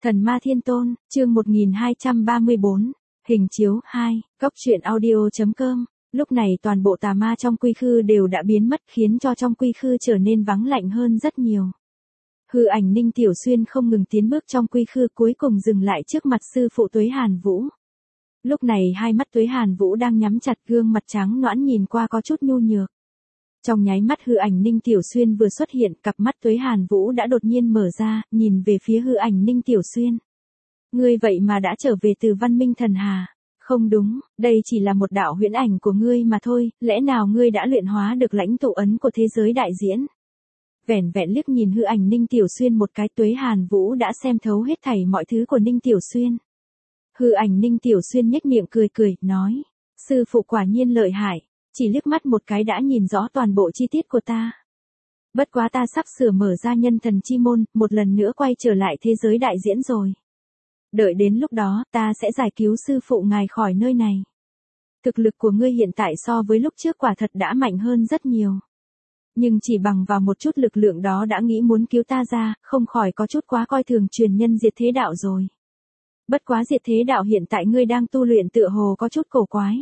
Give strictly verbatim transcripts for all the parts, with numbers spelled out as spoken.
Thần Ma Thiên Tôn, chương một nghìn hai trăm ba mươi bốn, hình chiếu hai, cốc truyện audio chấm com. Lúc này toàn bộ tà ma trong quy khư đều đã biến mất, khiến cho trong quy khư trở nên vắng lạnh hơn rất nhiều. Hư ảnh Ninh Tiểu Xuyên không ngừng tiến bước trong quy khư, cuối cùng dừng lại trước mặt sư phụ Tuế Hàn Vũ. Lúc này hai mắt Tuế Hàn Vũ đang nhắm chặt, gương mặt trắng nõn nhìn qua có chút nhu nhược. Trong nháy mắt hư ảnh Ninh Tiểu Xuyên vừa xuất hiện, cặp mắt Tuế Hàn Vũ đã đột nhiên mở ra, nhìn về phía hư ảnh Ninh Tiểu Xuyên. Ngươi vậy mà đã trở về từ Văn Minh Thần Hà. Không đúng, đây chỉ là một đạo huyễn ảnh của ngươi mà thôi, lẽ nào ngươi đã luyện hóa được lãnh tụ ấn của thế giới đại diễn? Vẻn vẹn liếc nhìn hư ảnh Ninh Tiểu Xuyên một cái, Tuế Hàn Vũ đã xem thấu hết thảy mọi thứ của Ninh Tiểu Xuyên. Hư ảnh Ninh Tiểu Xuyên nhếch miệng cười cười, nói, sư phụ quả nhiên lợi hại, chỉ liếc mắt một cái đã nhìn rõ toàn bộ chi tiết của ta. Bất quá ta sắp sửa mở ra nhân thần chi môn, một lần nữa quay trở lại thế giới đại diễn rồi. Đợi đến lúc đó, ta sẽ giải cứu sư phụ ngài khỏi nơi này. Thực lực của ngươi hiện tại so với lúc trước quả thật đã mạnh hơn rất nhiều. Nhưng chỉ bằng vào một chút lực lượng đó đã nghĩ muốn cứu ta ra, không khỏi có chút quá coi thường truyền nhân diệt thế đạo rồi. Bất quá diệt thế đạo hiện tại ngươi đang tu luyện tựa hồ có chút cổ quái.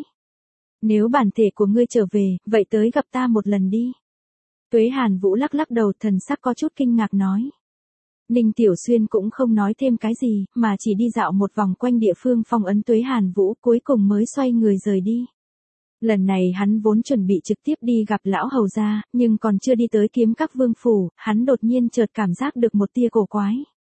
Nếu bản thể của ngươi trở về, vậy tới gặp ta một lần đi. Tuế Hàn Vũ lắc lắc đầu, thần sắc có chút kinh ngạc nói. Ninh Tiểu Xuyên cũng không nói thêm cái gì, mà chỉ đi dạo một vòng quanh địa phương phong ấn Tuế Hàn Vũ, cuối cùng mới xoay người rời đi. Lần này hắn vốn chuẩn bị trực tiếp đi gặp lão hầu gia, nhưng còn chưa đi tới Kiếm Các Vương phủ, hắn đột nhiên chợt cảm giác được một tia cổ quái.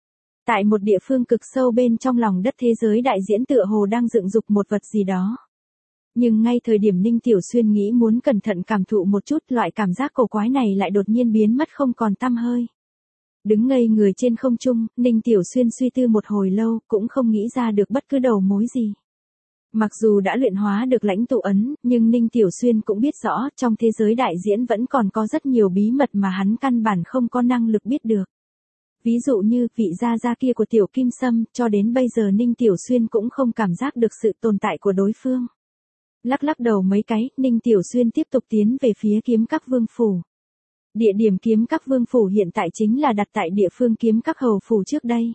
Tại một địa phương cực sâu bên trong lòng đất thế giới đại diễn tựa hồ đang dựng dục một vật gì đó. Nhưng ngay thời điểm Ninh Tiểu Xuyên nghĩ muốn cẩn thận cảm thụ một chút, loại cảm giác cổ quái này lại đột nhiên biến mất không còn tăm hơi. Đứng ngây người trên không trung, Ninh Tiểu Xuyên suy tư một hồi lâu, cũng không nghĩ ra được bất cứ đầu mối gì. Mặc dù đã luyện hóa được lãnh tụ ấn, nhưng Ninh Tiểu Xuyên cũng biết rõ, trong thế giới đại diễn vẫn còn có rất nhiều bí mật mà hắn căn bản không có năng lực biết được. Ví dụ như, vị gia gia kia của Tiểu Kim Sâm, cho đến bây giờ Ninh Tiểu Xuyên cũng không cảm giác được sự tồn tại của đối phương. Lắc lắc đầu mấy cái, Ninh Tiểu Xuyên tiếp tục tiến về phía Kiếm Các Vương phủ. Địa điểm Kiếm Các Vương phủ hiện tại chính là đặt tại địa phương Kiếm Các Hầu phủ trước đây.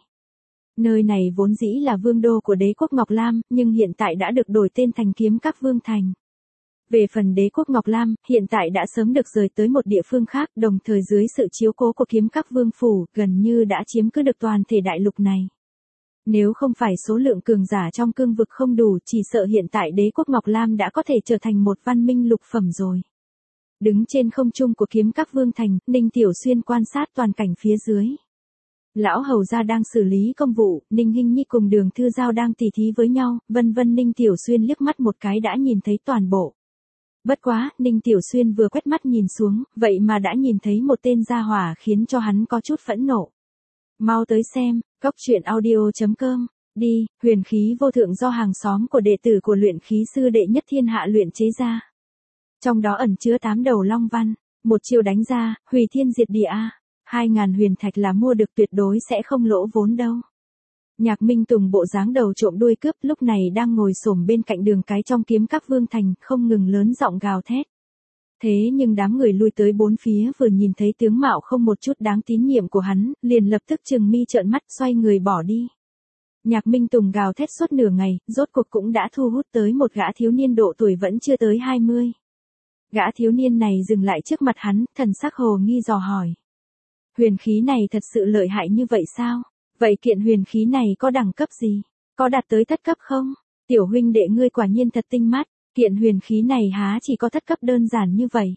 Nơi này vốn dĩ là vương đô của đế quốc Ngọc Lam, nhưng hiện tại đã được đổi tên thành Kiếm Các Vương thành. Về phần đế quốc Ngọc Lam, hiện tại đã sớm được rời tới một địa phương khác, đồng thời dưới sự chiếu cố của Kiếm Các Vương phủ, gần như đã chiếm cứ được toàn thể đại lục này. Nếu không phải số lượng cường giả trong cương vực không đủ, chỉ sợ hiện tại đế quốc Ngọc Lam đã có thể trở thành một văn minh lục phẩm rồi. Đứng trên không trung của Kiếm Các Vương thành, Ninh Tiểu Xuyên quan sát toàn cảnh phía dưới. Lão hầu gia đang xử lý công vụ, Ninh Hinh Nhi cùng Đường Thư Giao đang tỉ thí với nhau, vân vân. Ninh Tiểu Xuyên liếc mắt một cái đã nhìn thấy toàn bộ. Bất quá, Ninh Tiểu Xuyên vừa quét mắt nhìn xuống, vậy mà đã nhìn thấy một tên gia hỏa khiến cho hắn có chút phẫn nộ. Mau tới xem, cốc truyện audio chấm com, đi, huyền khí vô thượng do hàng xóm của đệ tử của luyện khí sư đệ nhất thiên hạ luyện chế ra. Trong đó ẩn chứa tám đầu long văn, một chiêu đánh ra, hủy thiên diệt địa a. Hai ngàn huyền thạch là mua được, tuyệt đối sẽ không lỗ vốn đâu. Nhạc Minh Tùng bộ dáng đầu trộm đuôi cướp lúc này đang ngồi xổm bên cạnh đường cái trong Kiếm Các Vương thành, không ngừng lớn giọng gào thét. Thế nhưng đám người lui tới bốn phía vừa nhìn thấy tướng mạo không một chút đáng tín nhiệm của hắn, liền lập tức trừng mi trợn mắt xoay người bỏ đi. Nhạc Minh Tùng gào thét suốt nửa ngày, rốt cuộc cũng đã thu hút tới một gã thiếu niên độ tuổi vẫn chưa tới hai mươi. Gã thiếu niên này dừng lại trước mặt hắn, thần sắc hồ nghi dò hỏi. Huyền khí này thật sự lợi hại như vậy sao? Vậy kiện huyền khí này có đẳng cấp gì? Có đạt tới thất cấp không? Tiểu huynh đệ ngươi quả nhiên thật tinh mắt, kiện huyền khí này há chỉ có thất cấp đơn giản như vậy.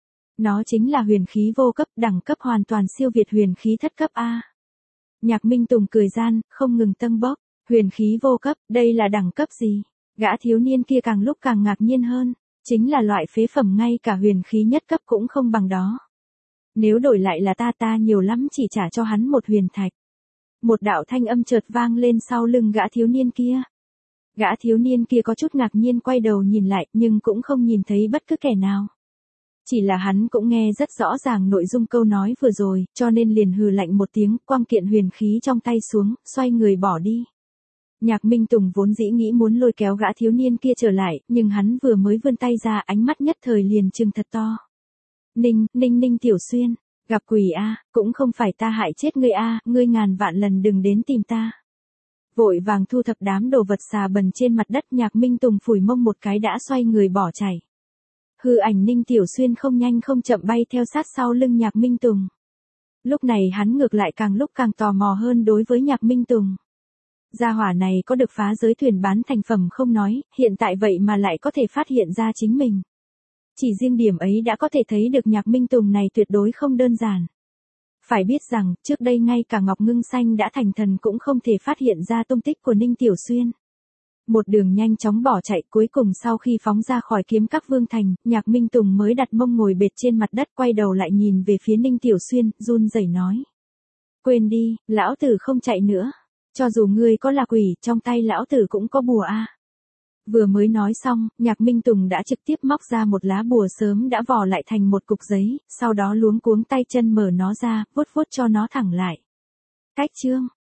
Nó chính là huyền khí vô cấp, đẳng cấp hoàn toàn siêu việt huyền khí thất cấp A. Nhạc Minh Tùng cười gian, không ngừng tâng bốc, huyền khí vô cấp, đây là đẳng cấp gì? Gã thiếu niên kia càng lúc càng ngạc nhiên hơn, chính là loại phế phẩm, ngay cả huyền khí nhất cấp cũng không bằng đó. Nếu đổi lại là ta ta nhiều lắm chỉ trả cho hắn một huyền thạch. Một đạo thanh âm chợt vang lên sau lưng gã thiếu niên kia. Gã thiếu niên kia có chút ngạc nhiên quay đầu nhìn lại, nhưng cũng không nhìn thấy bất cứ kẻ nào. Chỉ là hắn cũng nghe rất rõ ràng nội dung câu nói vừa rồi, cho nên liền hừ lạnh một tiếng, quăng kiện huyền khí trong tay xuống, xoay người bỏ đi. Nhạc Minh Tùng vốn dĩ nghĩ muốn lôi kéo gã thiếu niên kia trở lại, nhưng hắn vừa mới vươn tay ra, ánh mắt nhất thời liền trừng thật to. Ninh, Ninh Ninh Tiểu Xuyên, gặp quỷ a, cũng không phải ta hại chết ngươi a, ngươi ngàn vạn lần đừng đến tìm ta. Vội vàng thu thập đám đồ vật xà bần trên mặt đất, Nhạc Minh Tùng phủi mông một cái đã xoay người bỏ chạy. Hư ảnh Ninh Tiểu Xuyên không nhanh không chậm bay theo sát sau lưng Nhạc Minh Tùng. Lúc này hắn ngược lại càng lúc càng tò mò hơn đối với Nhạc Minh Tùng. Gia hỏa này có được phá giới thuyền bán thành phẩm không nói, hiện tại vậy mà lại có thể phát hiện ra chính mình. Chỉ riêng điểm ấy đã có thể thấy được Nhạc Minh Tùng này tuyệt đối không đơn giản. Phải biết rằng, trước đây ngay cả Ngọc Ngưng Xanh đã thành thần cũng không thể phát hiện ra tung tích của Ninh Tiểu Xuyên. Một đường nhanh chóng bỏ chạy, cuối cùng sau khi phóng ra khỏi Kiếm Các Vương Thành, Nhạc Minh Tùng mới đặt mông ngồi bệt trên mặt đất, quay đầu lại nhìn về phía Ninh Tiểu Xuyên, run rẩy nói. Quên đi, lão tử không chạy nữa. Cho dù ngươi có là quỷ, trong tay lão tử cũng có bùa a. Vừa mới nói xong, Nhạc Minh Tùng đã trực tiếp móc ra một lá bùa sớm đã vò lại thành một cục giấy, sau đó luống cuống tay chân mở nó ra, vuốt vuốt cho nó thẳng lại. Cách chương,